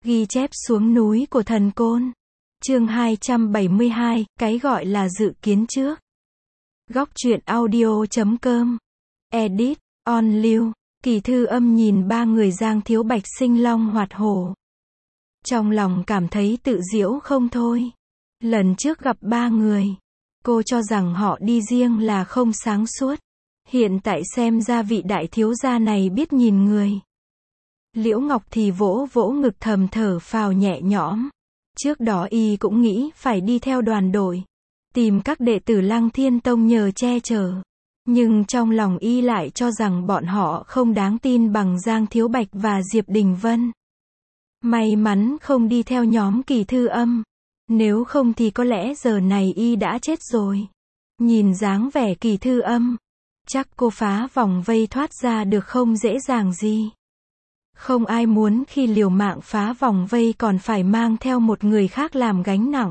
Ghi chép xuống núi của thần côn. Chương 272, cái gọi là dự kiến trước. Góc truyện audio.com. Edit, on lưu. Kỳ Thư Âm nhìn ba người Giang Thiếu Bạch sinh long hoạt hổ. Trong lòng cảm thấy tự giễu không thôi. Lần trước gặp ba người, cô cho rằng họ đi riêng là không sáng suốt. Hiện tại xem ra vị đại thiếu gia này biết nhìn người. Liễu Ngọc thì vỗ vỗ ngực thầm thở phào nhẹ nhõm. Trước đó y cũng nghĩ phải đi theo đoàn đội, tìm các đệ tử Lăng Thiên Tông nhờ che chở. Nhưng trong lòng y lại cho rằng bọn họ không đáng tin bằng Giang Thiếu Bạch và Diệp Đình Vân. May mắn không đi theo nhóm Kỳ Thư Âm. Nếu không thì có lẽ giờ này y đã chết rồi. Nhìn dáng vẻ Kỳ Thư Âm, chắc cô phá vòng vây thoát ra được không dễ dàng gì. Không ai muốn khi liều mạng phá vòng vây còn phải mang theo một người khác làm gánh nặng.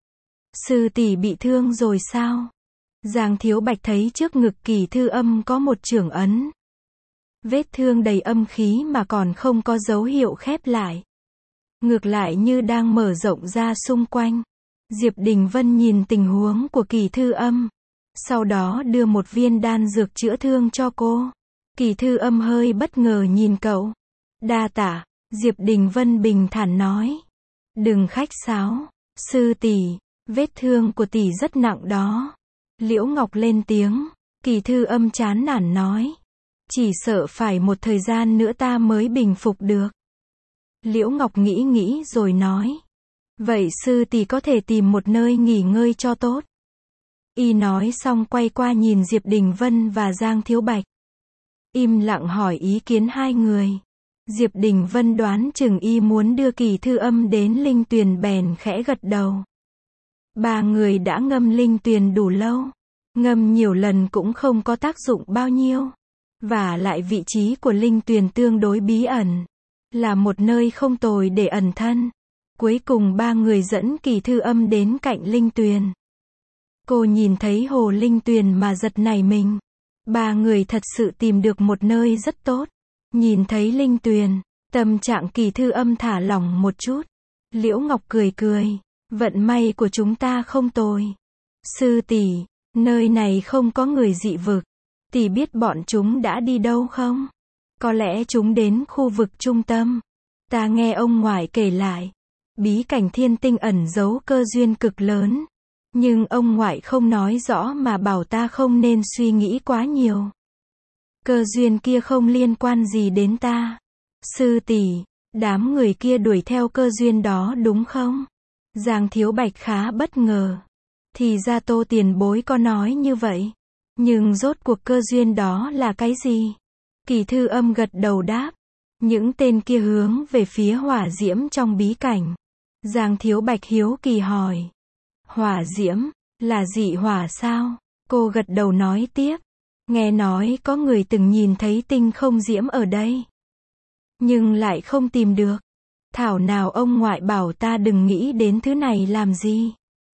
Sư tỷ bị thương rồi sao? Giang Thiếu Bạch thấy trước ngực Kỳ Thư Âm có một chưởng ấn. Vết thương đầy âm khí mà còn không có dấu hiệu khép lại. Ngược lại như đang mở rộng ra xung quanh. Diệp Đình Vân nhìn tình huống của Kỳ Thư Âm, sau đó đưa một viên đan dược chữa thương cho cô. Kỳ Thư Âm hơi bất ngờ nhìn cậu. Đa tạ, Diệp Đình Vân bình thản nói. Đừng khách sáo, sư tỷ, vết thương của tỷ rất nặng đó. Liễu Ngọc lên tiếng. Kỳ Thư Âm chán nản nói. Chỉ sợ phải một thời gian nữa ta mới bình phục được. Liễu Ngọc nghĩ rồi nói. Vậy sư tỷ có thể tìm một nơi nghỉ ngơi cho tốt. Y nói xong quay qua nhìn Diệp Đình Vân và Giang Thiếu Bạch. Im lặng hỏi ý kiến hai người. Diệp Đình Vân đoán chừng y muốn đưa Kỳ Thư Âm đến linh tuyền bèn khẽ gật đầu. Ba người đã ngâm linh tuyền đủ lâu. Ngâm nhiều lần cũng không có tác dụng bao nhiêu. Và lại vị trí của linh tuyền tương đối bí ẩn. Là một nơi không tồi để ẩn thân. Cuối cùng ba người dẫn Kỳ Thư Âm đến cạnh linh tuyền. Cô nhìn thấy hồ linh tuyền mà giật nảy mình. Ba người thật sự tìm được một nơi rất tốt. Nhìn thấy linh tuyền, tâm trạng Kỳ Thư Âm thả lỏng một chút. Liễu Ngọc cười cười. Vận may của chúng ta không tồi. Sư tỷ, nơi này không có người dị vực. Tỷ biết bọn chúng đã đi đâu không? Có lẽ chúng đến khu vực trung tâm. Ta nghe ông ngoại kể lại. Bí cảnh thiên tinh ẩn giấu cơ duyên cực lớn. Nhưng ông ngoại không nói rõ mà bảo ta không nên suy nghĩ quá nhiều. Cơ duyên kia không liên quan gì đến ta. Sư tỷ, đám người kia đuổi theo cơ duyên đó đúng không? Giang Thiếu Bạch khá bất ngờ. Thì ra Tô tiền bối có nói như vậy. Nhưng rốt cuộc cơ duyên đó là cái gì? Kỳ Thư Âm gật đầu đáp. Những tên kia hướng về phía hỏa diễm trong bí cảnh. Giang Thiếu Bạch hiếu kỳ hỏi. Hỏa diễm, là dị hỏa sao? Cô gật đầu nói tiếp. Nghe nói có người từng nhìn thấy tinh không diễm ở đây. Nhưng lại không tìm được. Thảo nào ông ngoại bảo ta đừng nghĩ đến thứ này làm gì.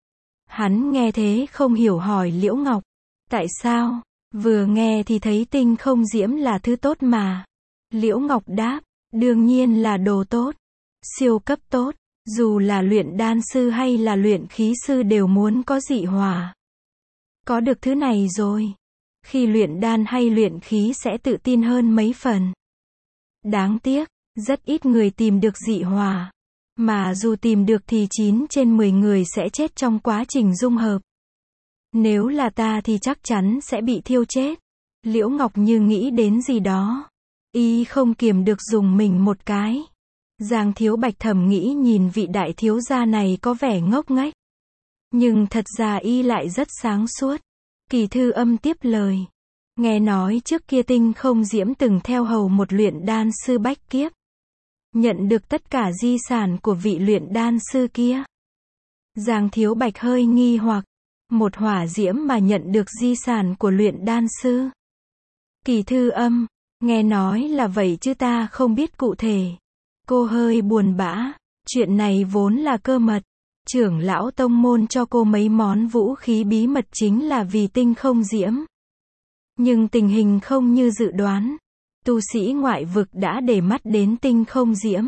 Hắn nghe thế không hiểu hỏi Liễu Ngọc. Tại sao? Vừa nghe thì thấy tinh không diễm là thứ tốt mà. Liễu Ngọc đáp. Đương nhiên là đồ tốt. Siêu cấp tốt. Dù là luyện đan sư hay là luyện khí sư đều muốn có dị hỏa. Có được thứ này rồi. Khi luyện đan hay luyện khí sẽ tự tin hơn mấy phần. Đáng tiếc, rất ít người tìm được dị hỏa. Mà dù tìm được thì 9 trên 10 người sẽ chết trong quá trình dung hợp. Nếu là ta thì chắc chắn sẽ bị thiêu chết. Liễu Ngọc như nghĩ đến gì đó. Y không kiềm được dùng mình một cái. Giang Thiếu Bạch thầm nghĩ nhìn vị đại thiếu gia này có vẻ ngốc nghếch. Nhưng thật ra y lại rất sáng suốt. Kỳ Thư Âm tiếp lời. Nghe nói trước kia tinh không diễm từng theo hầu một luyện đan sư bách kiếp. Nhận được tất cả di sản của vị luyện đan sư kia. Giang Thiếu Bạch hơi nghi hoặc. Một hỏa diễm mà nhận được di sản của luyện đan sư. Kỳ Thư Âm. Nghe nói là vậy chứ ta không biết cụ thể. Cô hơi buồn bã. Chuyện này vốn là cơ mật. Trưởng lão tông môn cho cô mấy món vũ khí bí mật chính là vì tinh không diễm. Nhưng tình hình không như dự đoán. Tu sĩ ngoại vực đã để mắt đến tinh không diễm.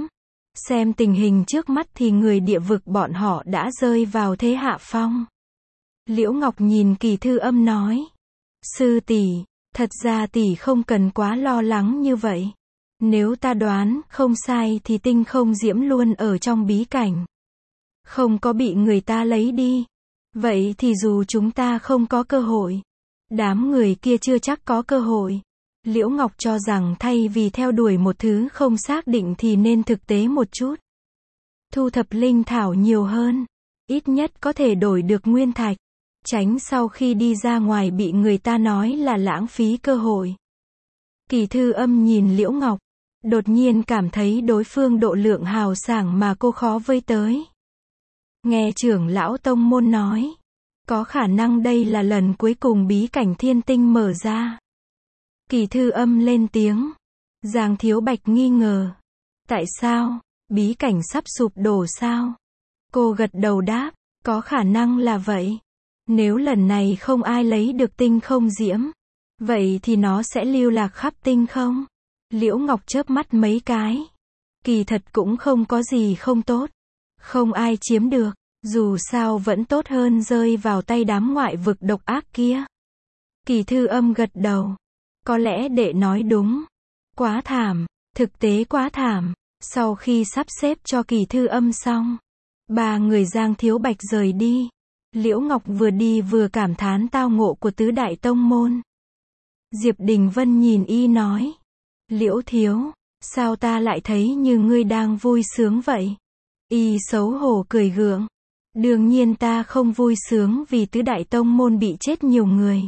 Xem tình hình trước mắt thì người địa vực bọn họ đã rơi vào thế hạ phong. Liễu Ngọc nhìn Kỳ Thư Âm nói. Sư tỷ, thật ra tỷ không cần quá lo lắng như vậy. Nếu ta đoán không sai thì Tinh Không Diễm luôn ở trong bí cảnh. Không có bị người ta lấy đi. Vậy thì dù chúng ta không có cơ hội, đám người kia chưa chắc có cơ hội. Liễu Ngọc cho rằng thay vì theo đuổi một thứ không xác định thì nên thực tế một chút. Thu thập linh thảo nhiều hơn. Ít nhất có thể đổi được nguyên thạch. Tránh sau khi đi ra ngoài bị người ta nói là lãng phí cơ hội. Kỳ Thư Âm nhìn Liễu Ngọc. Đột nhiên cảm thấy đối phương độ lượng hào sảng mà cô khó với tới. Nghe trưởng lão tông môn nói. Có khả năng đây là lần cuối cùng bí cảnh thiên tinh mở ra. Kỳ Thư Âm lên tiếng. Giang Thiếu Bạch nghi ngờ. Tại sao? Bí cảnh sắp sụp đổ sao? Cô gật đầu đáp. Có khả năng là vậy. Nếu lần này không ai lấy được Tinh Không Diễm, vậy thì nó sẽ lưu lạc khắp tinh không? Liễu Ngọc chớp mắt mấy cái. Kỳ thật cũng không có gì không tốt. Không ai chiếm được. Dù sao vẫn tốt hơn rơi vào tay đám ngoại vực độc ác kia. Kỳ Thư Âm gật đầu. Có lẽ đệ nói đúng. Quá thảm. Thực tế quá thảm. Sau khi sắp xếp cho Kỳ Thư Âm xong, ba người Giang Thiếu Bạch rời đi. Liễu Ngọc vừa đi vừa cảm thán tao ngộ của tứ đại tông môn. Diệp Đình Vân nhìn y nói. Liễu thiếu, sao ta lại thấy như ngươi đang vui sướng vậy? Y xấu hổ cười gượng. Đương nhiên ta không vui sướng vì tứ đại tông môn bị chết nhiều người.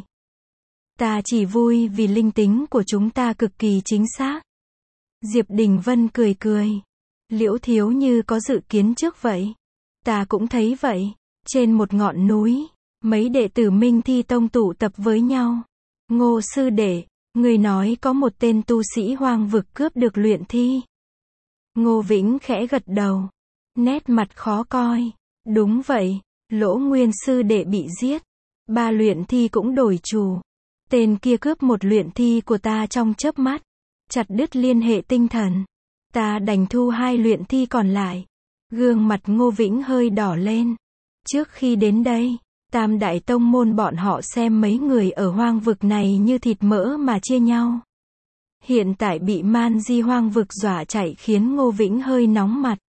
Ta chỉ vui vì linh tính của chúng ta cực kỳ chính xác. Diệp Đình Vân cười cười. Liễu thiếu như có dự kiến trước vậy. Ta cũng thấy vậy. Trên một ngọn núi, mấy đệ tử Minh Thi Tông tụ tập với nhau. Ngô sư đệ, người nói có một tên tu sĩ hoang vực cướp được luyện thi. Ngô Vĩnh khẽ gật đầu. Nét mặt khó coi. Đúng vậy, Lỗ Nguyên sư đệ bị giết. 3 luyện thi cũng đổi chủ. Tên kia cướp một luyện thi của ta trong chớp mắt. Chặt đứt liên hệ tinh thần. Ta đành thu 2 luyện thi còn lại. Gương mặt Ngô Vĩnh hơi đỏ lên. Trước khi đến đây, Tam đại tông môn bọn họ xem mấy người ở hoang vực này như thịt mỡ mà chia nhau. Hiện tại bị man di hoang vực dọa chạy khiến Ngô Vĩnh hơi nóng mặt.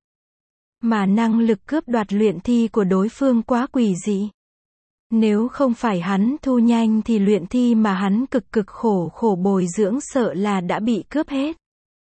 Mà năng lực cướp đoạt luyện thi của đối phương quá quỷ dị. Nếu không phải hắn thu nhanh thì luyện thi mà hắn cực khổ bồi dưỡng sợ là đã bị cướp hết.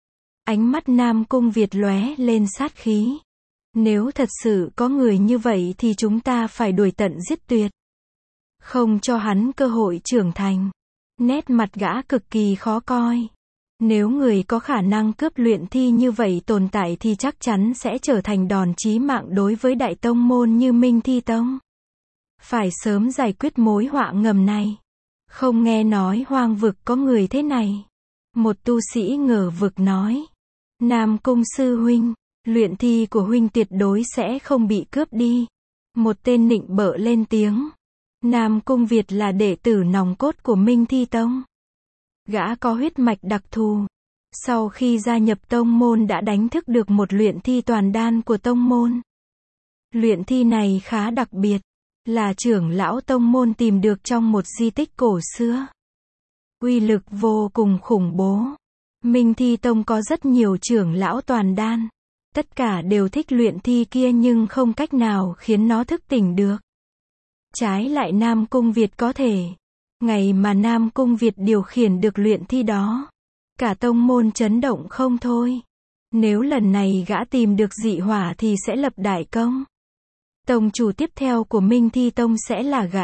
Ánh mắt Nam Cung Việt lóe lên sát khí. Nếu thật sự có người như vậy thì chúng ta phải đuổi tận giết tuyệt. Không cho hắn cơ hội trưởng thành. Nét mặt gã cực kỳ khó coi. Nếu người có khả năng cướp luyện thi như vậy tồn tại thì chắc chắn sẽ trở thành đòn chí mạng đối với đại tông môn như Minh Thi Tông. Phải sớm giải quyết mối họa ngầm này. Không nghe nói hoang vực có người thế này. Một tu sĩ ngờ vực nói. Nam Cung sư huynh, luyện thi của huynh tuyệt đối sẽ không bị cướp đi. Một tên nịnh bợ lên tiếng. Nam Cung Việt là đệ tử nòng cốt của Minh Thi Tông. Gã có huyết mạch đặc thù. Sau khi gia nhập tông môn đã đánh thức được một luyện thi toàn đan của tông môn. Luyện thi này khá đặc biệt. Là trưởng lão tông môn tìm được trong một di tích cổ xưa. Uy lực vô cùng khủng bố. Minh Thi Tông có rất nhiều trưởng lão toàn đan. Tất cả đều thích luyện thi kia nhưng không cách nào khiến nó thức tỉnh được. Trái lại Nam Cung Việt có thể. Ngày mà Nam Cung Việt điều khiển được luyện thi đó, cả tông môn chấn động không thôi. Nếu lần này gã tìm được dị hỏa thì sẽ lập đại công. Tông chủ tiếp theo của Minh Thi Tông sẽ là gã.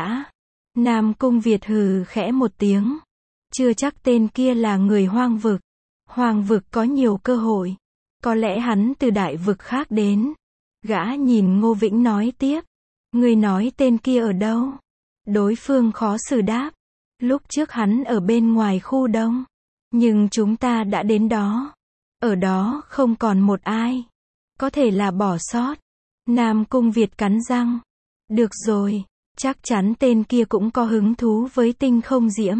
Nam Cung Việt hừ khẽ một tiếng. Chưa chắc tên kia là người hoang vực. Hoang vực có nhiều cơ hội. Có lẽ hắn từ đại vực khác đến. Gã nhìn Ngô Vĩnh nói tiếp. Người nói tên kia ở đâu? Đối phương khó xử đáp. Lúc trước hắn ở bên ngoài khu đông. Nhưng chúng ta đã đến đó. Ở đó không còn một ai. Có thể là bỏ sót. Nam Cung Việt cắn răng. Được rồi, chắc chắn tên kia cũng có hứng thú với tinh không diễm.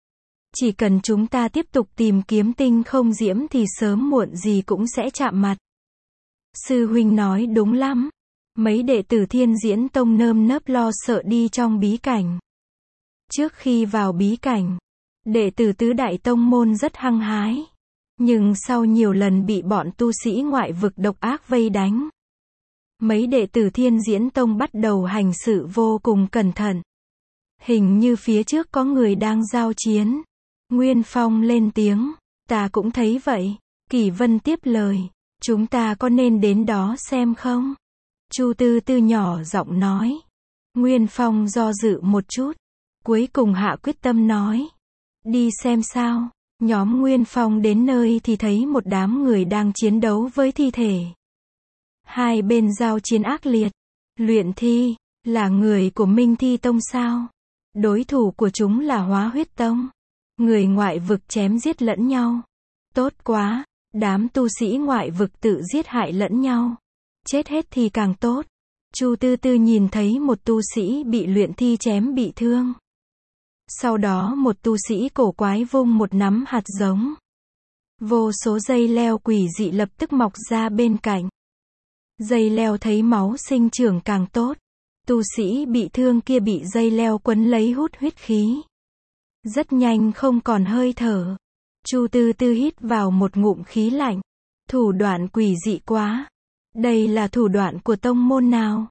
Chỉ cần chúng ta tiếp tục tìm kiếm tinh không diễm thì sớm muộn gì cũng sẽ chạm mặt. Sư huynh nói đúng lắm. Mấy đệ tử Thiên Diễn Tông nơm nớp lo sợ đi trong bí cảnh. Trước khi vào bí cảnh, đệ tử tứ đại tông môn rất hăng hái. Nhưng sau nhiều lần bị bọn tu sĩ ngoại vực độc ác vây đánh, mấy đệ tử Thiên Diễn Tông bắt đầu hành sự vô cùng cẩn thận. Hình như phía trước có người đang giao chiến. Nguyên Phong lên tiếng, ta cũng thấy vậy. Kỷ Vân tiếp lời, chúng ta có nên đến đó xem không? Chu Tư Tư nhỏ giọng nói. Nguyên Phong do dự một chút, cuối cùng hạ quyết tâm nói, đi xem sao. Nhóm Nguyên Phong đến nơi thì thấy một đám người đang chiến đấu với thi thể. Hai bên giao chiến ác liệt. Luyện thi, là người của Minh Thi Tông sao? Đối thủ của chúng là Hóa Huyết Tông. Người ngoại vực chém giết lẫn nhau. Tốt quá, đám tu sĩ ngoại vực tự giết hại lẫn nhau. Chết hết thì càng tốt. Chu Tư Tư nhìn thấy một tu sĩ bị luyện thi chém bị thương. Sau đó một tu sĩ cổ quái vung một nắm hạt giống. Vô số dây leo quỷ dị lập tức mọc ra bên cạnh. Dây leo thấy máu sinh trưởng càng tốt. Tu sĩ bị thương kia bị dây leo quấn lấy hút huyết khí. Rất nhanh không còn hơi thở. Chu Tư Tư hít vào một ngụm khí lạnh. Thủ đoạn quỷ dị quá. Đây là thủ đoạn của tông môn nào?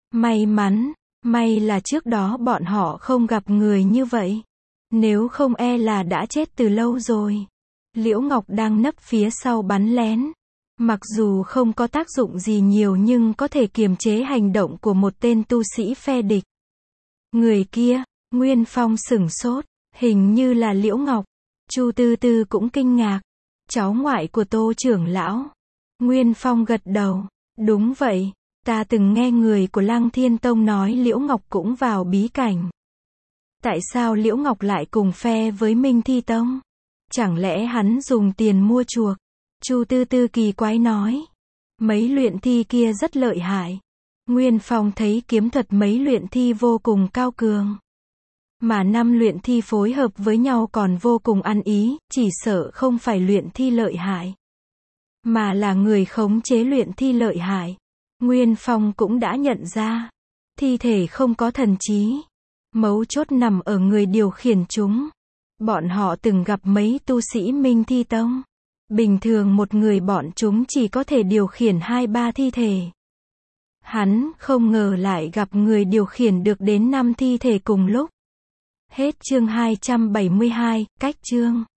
May là trước đó bọn họ không gặp người như vậy. Nếu không e là đã chết từ lâu rồi. Liễu Ngọc đang nấp phía sau bắn lén. Mặc dù không có tác dụng gì nhiều nhưng có thể kiềm chế hành động của một tên tu sĩ phe địch. Người kia, Nguyên Phong sửng sốt, hình như là Liễu Ngọc. Chu Tư Tư cũng kinh ngạc. Cháu ngoại của Tô trưởng lão. Nguyên Phong gật đầu. Đúng vậy, ta từng nghe người của Lăng Thiên Tông nói Liễu Ngọc cũng vào bí cảnh. Tại sao Liễu Ngọc lại cùng phe với Minh Thi Tông? Chẳng lẽ hắn dùng tiền mua chuộc? Chu Tư Tư kỳ quái nói. Mấy luyện thi kia rất lợi hại. Nguyên Phong thấy kiếm thuật mấy luyện thi vô cùng cao cường. Mà năm luyện thi phối hợp với nhau còn vô cùng ăn ý, chỉ sợ không phải luyện thi lợi hại, mà là người khống chế luyện thi lợi hại. Nguyên Phong cũng đã nhận ra, thi thể không có thần trí. Mấu chốt nằm ở người điều khiển chúng. Bọn họ từng gặp mấy tu sĩ Minh Thi Tông. Bình thường một người bọn chúng chỉ có thể điều khiển 2-3 thi thể. Hắn không ngờ lại gặp người điều khiển được đến 5 thi thể cùng lúc. Hết chương 272, cách chương.